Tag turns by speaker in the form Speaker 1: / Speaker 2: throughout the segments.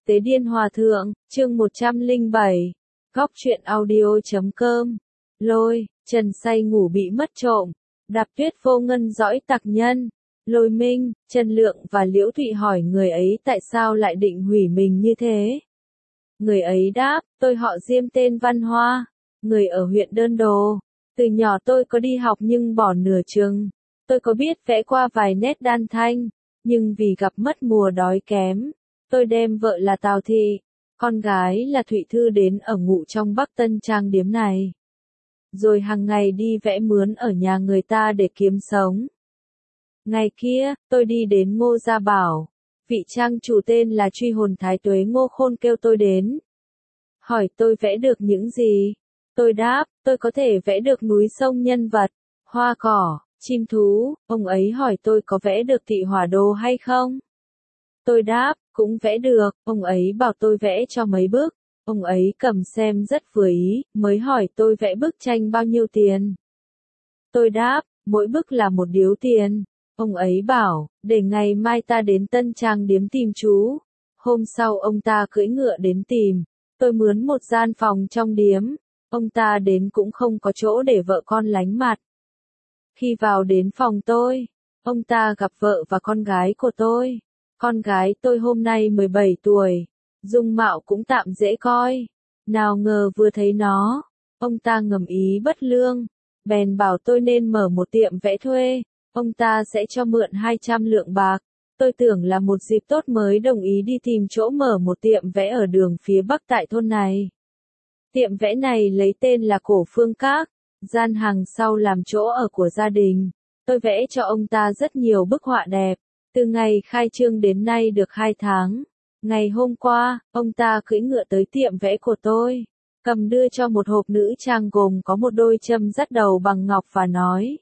Speaker 1: Tế Điên Hòa Thượng, chương 107. Góc truyện audio.com. Lôi, Trần say ngủ bị mất trộm. Đạp Tuyết vô ngân dõi tặc nhân. Lôi Minh, Trần Lượng và Liễu Thụy hỏi người ấy tại sao lại định hủy mình như thế. Người ấy đáp, tôi họ Diêm tên Văn Hoa, người ở huyện Đơn Đô. Từ nhỏ tôi có đi học nhưng bỏ nửa chừng. Tôi có biết vẽ qua vài nét đan thanh, nhưng vì gặp mất mùa đói kém, tôi đem vợ là Tào Thị, con gái là Thụy Thư đến ở ngụ trong Bắc Tân Trang điếm này. Rồi hàng ngày đi vẽ mướn ở nhà người ta để kiếm sống. Ngày kia, tôi đi đến Ngô Gia Bảo. Vị trang chủ tên là Truy Hồn Thái Tuế Ngô Khôn kêu tôi đến. Hỏi tôi vẽ được những gì? Tôi đáp, tôi có thể vẽ được núi sông nhân vật, hoa cỏ, chim thú. Ông ấy hỏi tôi có vẽ được Thị Hỏa Đồ hay không? Tôi đáp, cũng vẽ được. Ông ấy bảo tôi vẽ cho mấy bức. Ông ấy cầm xem rất vừa ý, mới hỏi tôi vẽ bức tranh bao nhiêu tiền. Tôi đáp, mỗi bức là 1 điếu tiền. Ông ấy bảo, để ngày mai ta đến Tân Trang điếm tìm chú. Hôm sau ông ta cưỡi ngựa đến tìm. Tôi mướn một gian phòng trong điếm. Ông ta đến cũng không có chỗ để vợ con lánh mặt. Khi vào đến phòng tôi, ông ta gặp vợ và con gái của tôi. Con gái tôi hôm nay 17 tuổi, dung mạo cũng tạm dễ coi. Nào ngờ vừa thấy nó, ông ta ngầm ý bất lương, bèn bảo tôi nên mở một tiệm vẽ thuê, ông ta sẽ cho mượn 200 lượng bạc. Tôi tưởng là một dịp tốt mới đồng ý đi tìm chỗ mở một tiệm vẽ ở đường phía bắc tại thôn này. Tiệm vẽ này lấy tên là Cổ Phương Các, gian hàng sau làm chỗ ở của gia đình. Tôi vẽ cho ông ta rất nhiều bức họa đẹp. Từ ngày khai trương đến nay được 2 tháng. Ngày hôm qua, ông ta cưỡi ngựa tới tiệm vẽ của tôi, cầm đưa cho một hộp nữ trang gồm có một đôi châm dắt đầu bằng ngọc và nói.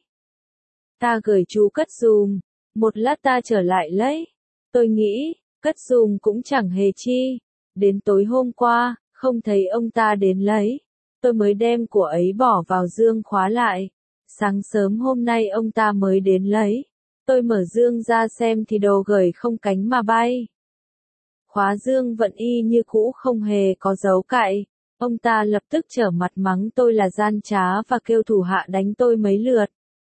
Speaker 1: Ta gửi chú cất dùm, một lát ta trở lại lấy. Tôi nghĩ, cất dùm cũng chẳng hề chi. Đến tối hôm qua, không thấy ông ta đến lấy. Tôi mới đem của ấy bỏ vào dương khóa lại. Sáng sớm hôm nay ông ta mới đến lấy. Tôi mở dương ra xem thì đồ gửi không cánh mà bay. Khóa dương vẫn y như cũ không hề có dấu cạy. Ông ta lập tức trở mặt mắng tôi là gian trá và kêu thủ hạ đánh tôi mấy lượt.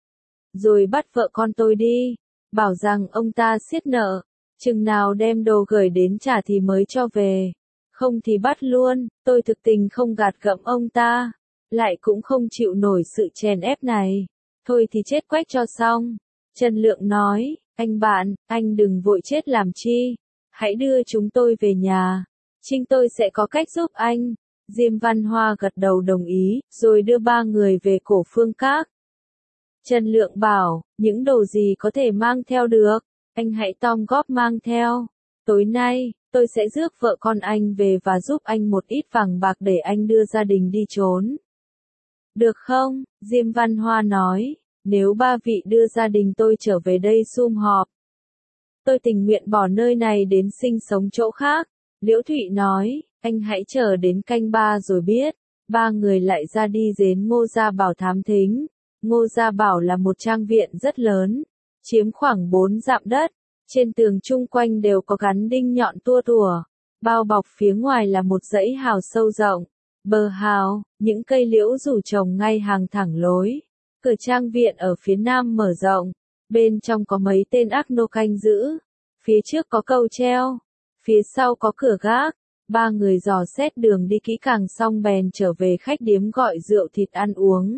Speaker 1: Rồi bắt vợ con tôi đi, bảo rằng ông ta siết nợ, chừng nào đem đồ gửi đến trả thì mới cho về. Không thì bắt luôn. Tôi thực tình không gạt gẫm ông ta, lại cũng không chịu nổi sự chèn ép này. Thôi thì chết quách cho xong. Trần Lượng nói, anh bạn, anh đừng vội chết làm chi. Hãy đưa chúng tôi về nhà. Chính tôi sẽ có cách giúp anh. Diêm Văn Hoa gật đầu đồng ý, rồi đưa 3 người về Cổ Phương Các. Trần Lượng bảo, những đồ gì có thể mang theo được, anh hãy gom góp mang theo. Tối nay, tôi sẽ rước vợ con anh về và giúp anh một ít vàng bạc để anh đưa gia đình đi trốn. Được không? Diêm Văn Hoa nói. Nếu 3 vị đưa gia đình tôi trở về đây sum họp, tôi tình nguyện bỏ nơi này đến sinh sống chỗ khác. Liễu Thụy nói, anh hãy chờ đến canh 3 rồi biết. 3 người lại ra đi đến Ngô Gia Bảo thám thính. Ngô Gia Bảo là một trang viện rất lớn, chiếm khoảng 4 dặm đất. Trên tường chung quanh đều có gắn đinh nhọn tua tủa. Bao bọc phía ngoài là một dãy hào sâu rộng. Bờ hào, những cây liễu rủ trồng ngay hàng thẳng lối. Cửa trang viện ở phía nam mở rộng, bên trong có mấy tên ác nô canh giữ, phía trước có cầu treo, phía sau có cửa gác. 3 người dò xét đường đi kỹ càng xong bèn trở về khách điếm gọi rượu thịt ăn uống.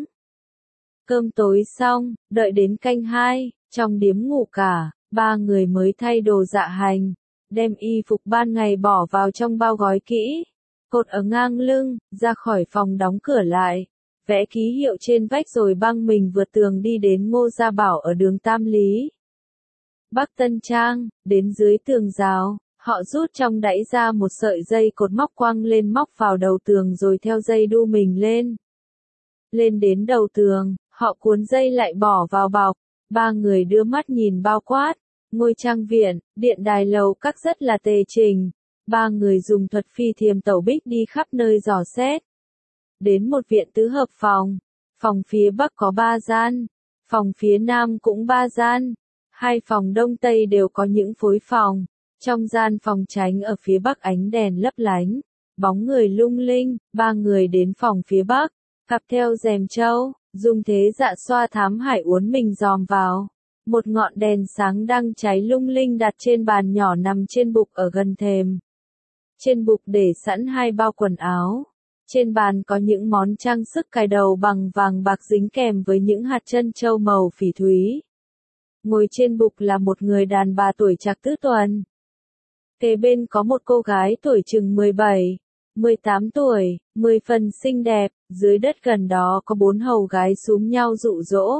Speaker 1: Cơm tối xong, đợi đến canh 2, trong điếm ngủ cả, 3 người mới thay đồ dạ hành, đem y phục ban ngày bỏ vào trong bao gói kỹ, cột ở ngang lưng, ra khỏi phòng đóng cửa lại. Vẽ ký hiệu trên vách rồi băng mình vượt tường đi đến Ngô Gia Bảo ở đường Tam Lý, Bắc Tân Trang. Đến dưới tường rào, họ rút trong đẫy ra một sợi dây cột móc quăng lên móc vào đầu tường rồi theo dây đu mình lên. Lên đến đầu tường, họ cuốn dây lại bỏ vào bọc. 3 người đưa mắt nhìn bao quát, ngôi trang viện, điện đài lầu các rất là tề chỉnh. 3 người dùng thuật phi thiềm tẩu bích đi khắp nơi dò xét. Đến một viện tứ hợp phòng. Phòng phía bắc có 3 gian. Phòng phía nam cũng 3 gian. 2 phòng đông tây đều có những phối phòng. Trong gian phòng tránh ở phía bắc ánh đèn lấp lánh, bóng người lung linh, ba người đến phòng phía bắc, cặp theo rèm trâu, dùng thế dạ xoa thám hải uốn mình dòm vào. Một ngọn đèn sáng đang cháy lung linh đặt trên bàn nhỏ nằm trên bục ở gần thềm. Trên bục để sẵn hai bao quần áo. Trên bàn có những món trang sức cài đầu bằng vàng bạc dính kèm với những hạt trân châu màu phỉ thúy. Ngồi trên bục là một người đàn bà tuổi trạc tứ tuần. Kế bên có một cô gái tuổi chừng 17, 18 tuổi, 10 phần xinh đẹp, dưới đất gần đó có 4 hầu gái xúm nhau dụ dỗ.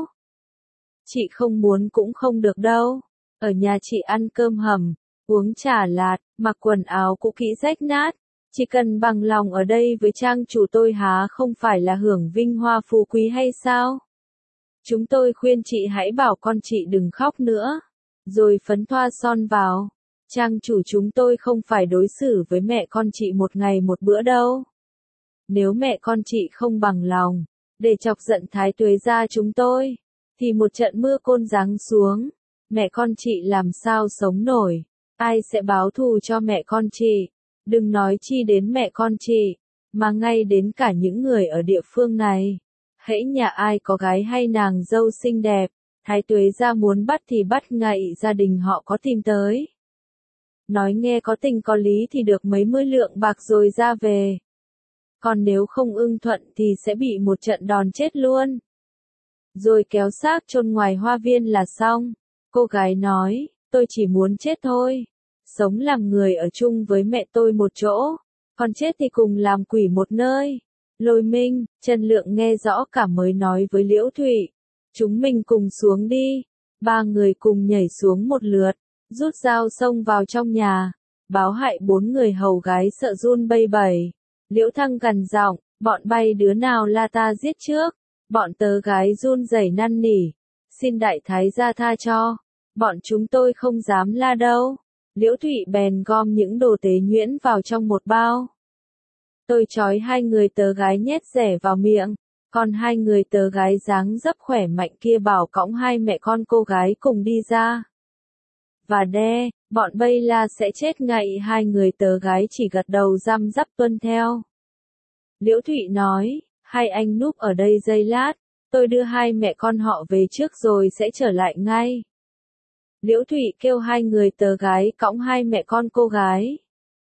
Speaker 1: Chị không muốn cũng không được đâu. Ở nhà chị ăn cơm hầm, uống trà lạt, mặc quần áo cũ kỹ rách nát. Chỉ cần bằng lòng ở đây với trang chủ tôi há không phải là hưởng vinh hoa phú quý hay sao? Chúng tôi khuyên chị hãy bảo con chị đừng khóc nữa. Rồi phấn thoa son vào. Trang chủ chúng tôi không phải đối xử với mẹ con chị một ngày một bữa đâu. Nếu mẹ con chị không bằng lòng, để chọc giận Thái Tuế gia chúng tôi, thì một trận mưa côn giáng xuống, mẹ con chị làm sao sống nổi, ai sẽ báo thù cho mẹ con chị, đừng nói chi đến mẹ con chị, mà ngay đến cả những người ở địa phương này. Hễ nhà ai có gái hay nàng dâu xinh đẹp, Thái Tuế gia muốn bắt thì bắt ngay gia đình họ có tìm tới. Nói nghe có tình có lý thì được mấy mươi lượng bạc rồi ra về. Còn nếu không ưng thuận thì sẽ bị một trận đòn chết luôn. Rồi kéo xác chôn ngoài hoa viên là xong. Cô gái nói, tôi chỉ muốn chết thôi. Sống làm người ở chung với mẹ tôi một chỗ. Còn chết thì cùng làm quỷ một nơi. Lôi Minh, Trần Lượng nghe rõ cả mới nói với Liễu Thụy. Chúng mình cùng xuống đi. Ba người cùng nhảy xuống một lượt. Rút dao xông vào trong nhà. Báo hại 4 người hầu gái sợ run bây bẩy. Liễu Thăng gằn giọng, bọn bay đứa nào la ta giết trước. Bọn tớ gái run rẩy năn nỉ. Xin đại thái gia tha cho. Bọn chúng tôi không dám la đâu. Liễu Thụy bèn gom những đồ tế nhuyễn vào trong một bao. Tôi trói 2 người tớ gái nhét rẻ vào miệng. Còn 2 người tớ gái dáng dấp khỏe mạnh kia bảo cõng 2 mẹ con cô gái cùng đi ra. Và đe, bọn bây la sẽ chết ngay. 2 người tớ gái chỉ gật đầu răm rắp tuân theo. Liễu Thụy nói, hai anh núp ở đây giây lát, tôi đưa 2 mẹ con họ về trước rồi sẽ trở lại ngay. Liễu Thụy kêu 2 người tớ gái cõng 2 mẹ con cô gái.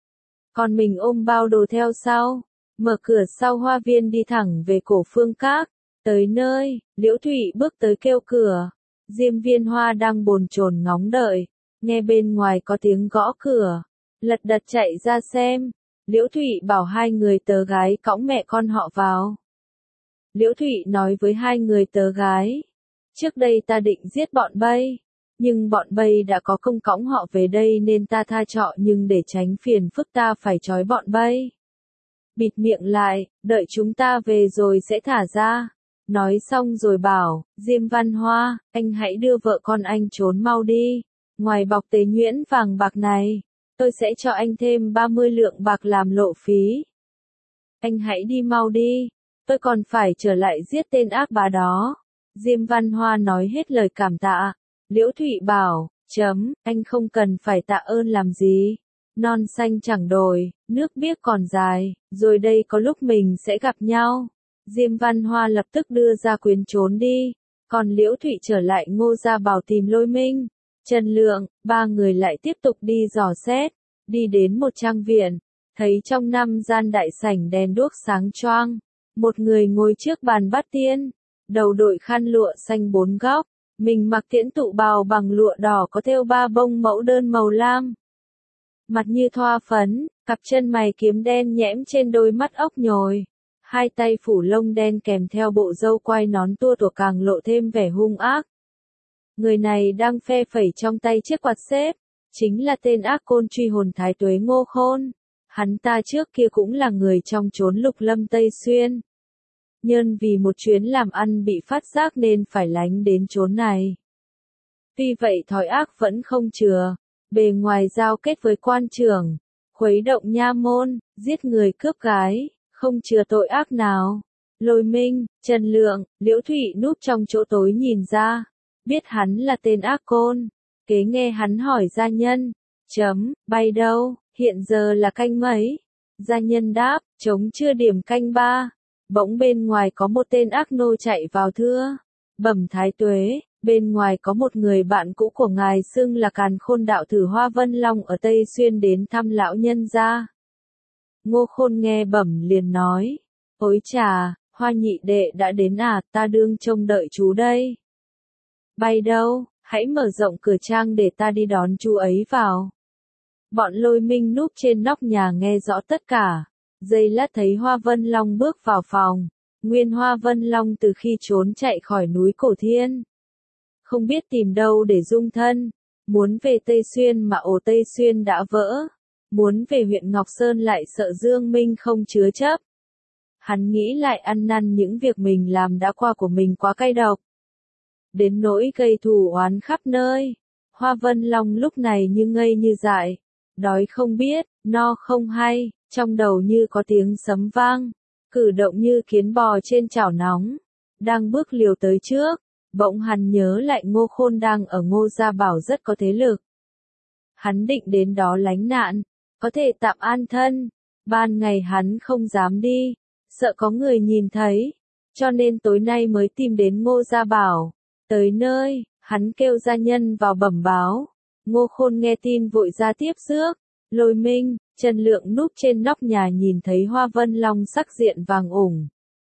Speaker 1: Còn mình ôm bao đồ theo sau, mở cửa sau hoa viên đi thẳng về Cổ Phương Các. Tới nơi, Liễu Thụy bước tới kêu cửa. Diêm Viên Hoa đang bồn chồn ngóng đợi, nghe bên ngoài có tiếng gõ cửa, lật đật chạy ra xem. Liễu Thụy bảo 2 người tớ gái cõng mẹ con họ vào. Liễu Thụy nói với 2 người tớ gái, trước đây ta định giết bọn Bây, nhưng bọn Bây đã có công cõng họ về đây nên ta tha cho, nhưng để tránh phiền phức ta phải trói bọn Bây. Bịt miệng lại, đợi chúng ta về rồi sẽ thả ra. Nói xong rồi bảo, Diêm Văn Hoa, anh hãy đưa vợ con anh trốn mau đi. Ngoài bọc tế nhuyễn vàng bạc này, tôi sẽ cho anh thêm 30 lượng bạc làm lộ phí. Anh hãy đi mau đi, tôi còn phải trở lại giết tên ác bá đó. Diêm Văn Hoa nói hết lời cảm tạ. Liễu Thụy bảo, anh không cần phải tạ ơn làm gì. Non xanh chẳng đổi, nước biếc còn dài, rồi đây có lúc mình sẽ gặp nhau. Diêm Văn Hoa lập tức đưa ra quyến trốn đi, còn Liễu Thụy trở lại Ngô Gia Bảo tìm Lôi Minh, Trần Lượng, 3 người lại tiếp tục đi dò xét, đi đến một trang viện, thấy trong 5 gian đại sảnh đèn đuốc sáng choang, một người ngồi trước bàn bát tiên, đầu đội khăn lụa xanh 4 góc, mình mặc tiễn tụ bào bằng lụa đỏ có thêu 3 bông mẫu đơn màu lam. Mặt như thoa phấn, cặp chân mày kiếm đen nhẽm trên đôi mắt ốc nhồi. 2 tay phủ lông đen kèm theo bộ râu quai nón tua tủa càng lộ thêm vẻ hung ác. Người này đang phe phẩy trong tay chiếc quạt xếp, chính là tên ác côn truy hồn Thái Tuế Ngô Khôn. Hắn ta trước kia cũng là người trong chốn Lục Lâm Tây Xuyên. Nhưng vì một chuyến làm ăn bị phát giác nên phải lánh đến chốn này. Tuy vậy thói ác vẫn không chừa, bề ngoài giao kết với quan trưởng, khuấy động nha môn, giết người cướp gái, không chừa tội ác nào. Lôi Minh, Trần Lượng, Liễu Thụy núp trong chỗ tối nhìn ra, biết hắn là tên ác côn, kế nghe hắn hỏi gia nhân, Bay đâu, hiện giờ là canh mấy? Gia nhân đáp, trống chưa điểm canh 3. Bỗng bên ngoài có một tên ác nô chạy vào thưa. Bẩm Thái Tuế, bên ngoài có một người bạn cũ của ngài xưng là Càn Khôn đạo tử Hoa Vân Long ở Tây Xuyên đến thăm lão nhân gia. Ngô Khôn nghe bẩm liền nói, ôi chà, Hoa nhị đệ đã đến à, ta đương trông đợi chú đây. Bay đâu, hãy mở rộng cửa trang để ta đi đón chú ấy vào. Bọn Lôi Minh núp trên nóc nhà nghe rõ tất cả. Giây lát thấy Hoa Vân Long bước vào phòng. Nguyên Hoa Vân Long từ khi trốn chạy khỏi núi Cổ Thiên. Không biết tìm đâu để dung thân. Muốn về Tây Xuyên mà ổ Tây Xuyên đã vỡ. Muốn về huyện Ngọc Sơn lại sợ Dương Minh không chứa chấp. Hắn nghĩ lại ăn năn những việc mình làm đã qua của mình quá cay độc. Đến nỗi gây thù oán khắp nơi. Hoa Vân Long lúc này như ngây như dại. Đói không biết, no không hay, trong đầu như có tiếng sấm vang. Cử động như kiến bò trên chảo nóng. Đang bước liều tới trước. Bỗng hắn nhớ lại Ngô Khôn đang ở Ngô Gia Bảo rất có thế lực. Hắn định đến đó lánh nạn. Có thể tạm an thân. Ban ngày hắn không dám đi. Sợ có người nhìn thấy. Cho nên tối nay mới tìm đến Ngô Gia Bảo. Tới nơi, hắn kêu gia nhân vào bẩm báo. Ngô Khôn nghe tin vội ra tiếp rước. Lôi Minh, Trần Lượng núp trên nóc nhà nhìn thấy Hoa Vân Long sắc diện vàng ủng.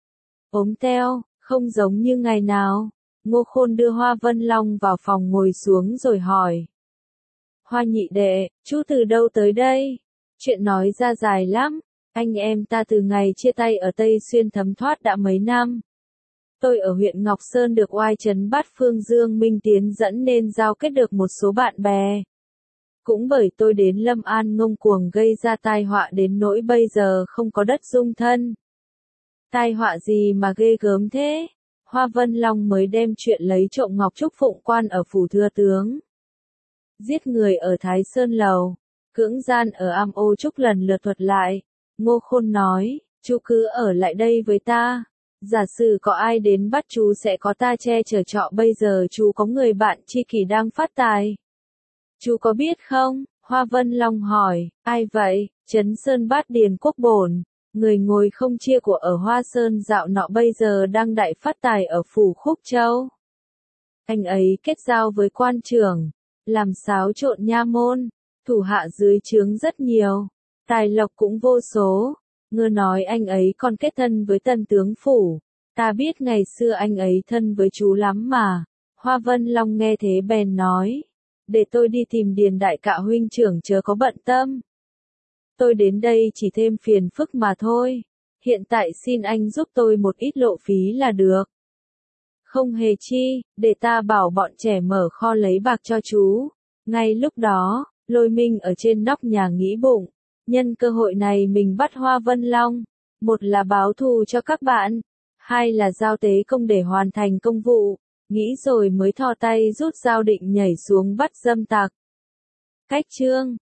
Speaker 1: Ốm teo, không giống như ngày nào. Ngô Khôn đưa Hoa Vân Long vào phòng ngồi xuống rồi hỏi. Hoa nhị đệ, chú từ đâu tới đây? Chuyện nói ra dài lắm. Anh em ta từ ngày chia tay ở Tây Xuyên thấm thoát đã mấy năm. Tôi ở huyện Ngọc Sơn được oai trấn Bát Phương Dương Minh tiến dẫn nên giao kết được một số bạn bè. Cũng bởi tôi đến Lâm An ngông cuồng gây ra tai họa đến nỗi bây giờ không có đất dung thân. Tai họa gì mà ghê gớm thế? Hoa Vân Long mới đem chuyện lấy trộm ngọc trúc phụng quan ở phủ thừa tướng. Giết người ở Thái Sơn Lầu. Cưỡng gian ở Am Ô Trúc lần lượt thuật lại. Ngô Khôn nói, chú cứ ở lại đây với ta. Giả sử có ai đến bắt chú sẽ có ta che chở trọ, bây giờ chú có người bạn tri kỷ đang phát tài. Chú có biết không? Hoa Vân Long hỏi, ai vậy? Trấn Sơn Bát Điền Quốc Bổn, người ngồi không chia của ở Hoa Sơn dạo nọ bây giờ đang đại phát tài ở phủ Khúc Châu. Anh ấy kết giao với quan trưởng, làm xáo trộn nha môn, thủ hạ dưới trướng rất nhiều, tài lộc cũng vô số. Ngư nói anh ấy còn kết thân với Tần tướng phủ. Ta biết ngày xưa anh ấy thân với chú lắm mà. Hoa Vân Long nghe thế bèn nói. Để tôi đi tìm Điền đại cạ huynh trưởng, chớ có bận tâm. Tôi đến đây chỉ thêm phiền phức mà thôi. Hiện tại xin anh giúp tôi một ít lộ phí là được. Không hề chi, để ta bảo bọn trẻ mở kho lấy bạc cho chú. Ngay lúc đó, Lôi Minh ở trên nóc nhà nghĩ bụng. Nhân cơ hội này mình bắt Hoa Vân Long. Một là báo thù cho các bạn. Hai là giao tế công để hoàn thành công vụ. Nghĩ rồi mới thò tay rút dao định nhảy xuống bắt dâm tặc. Cách chương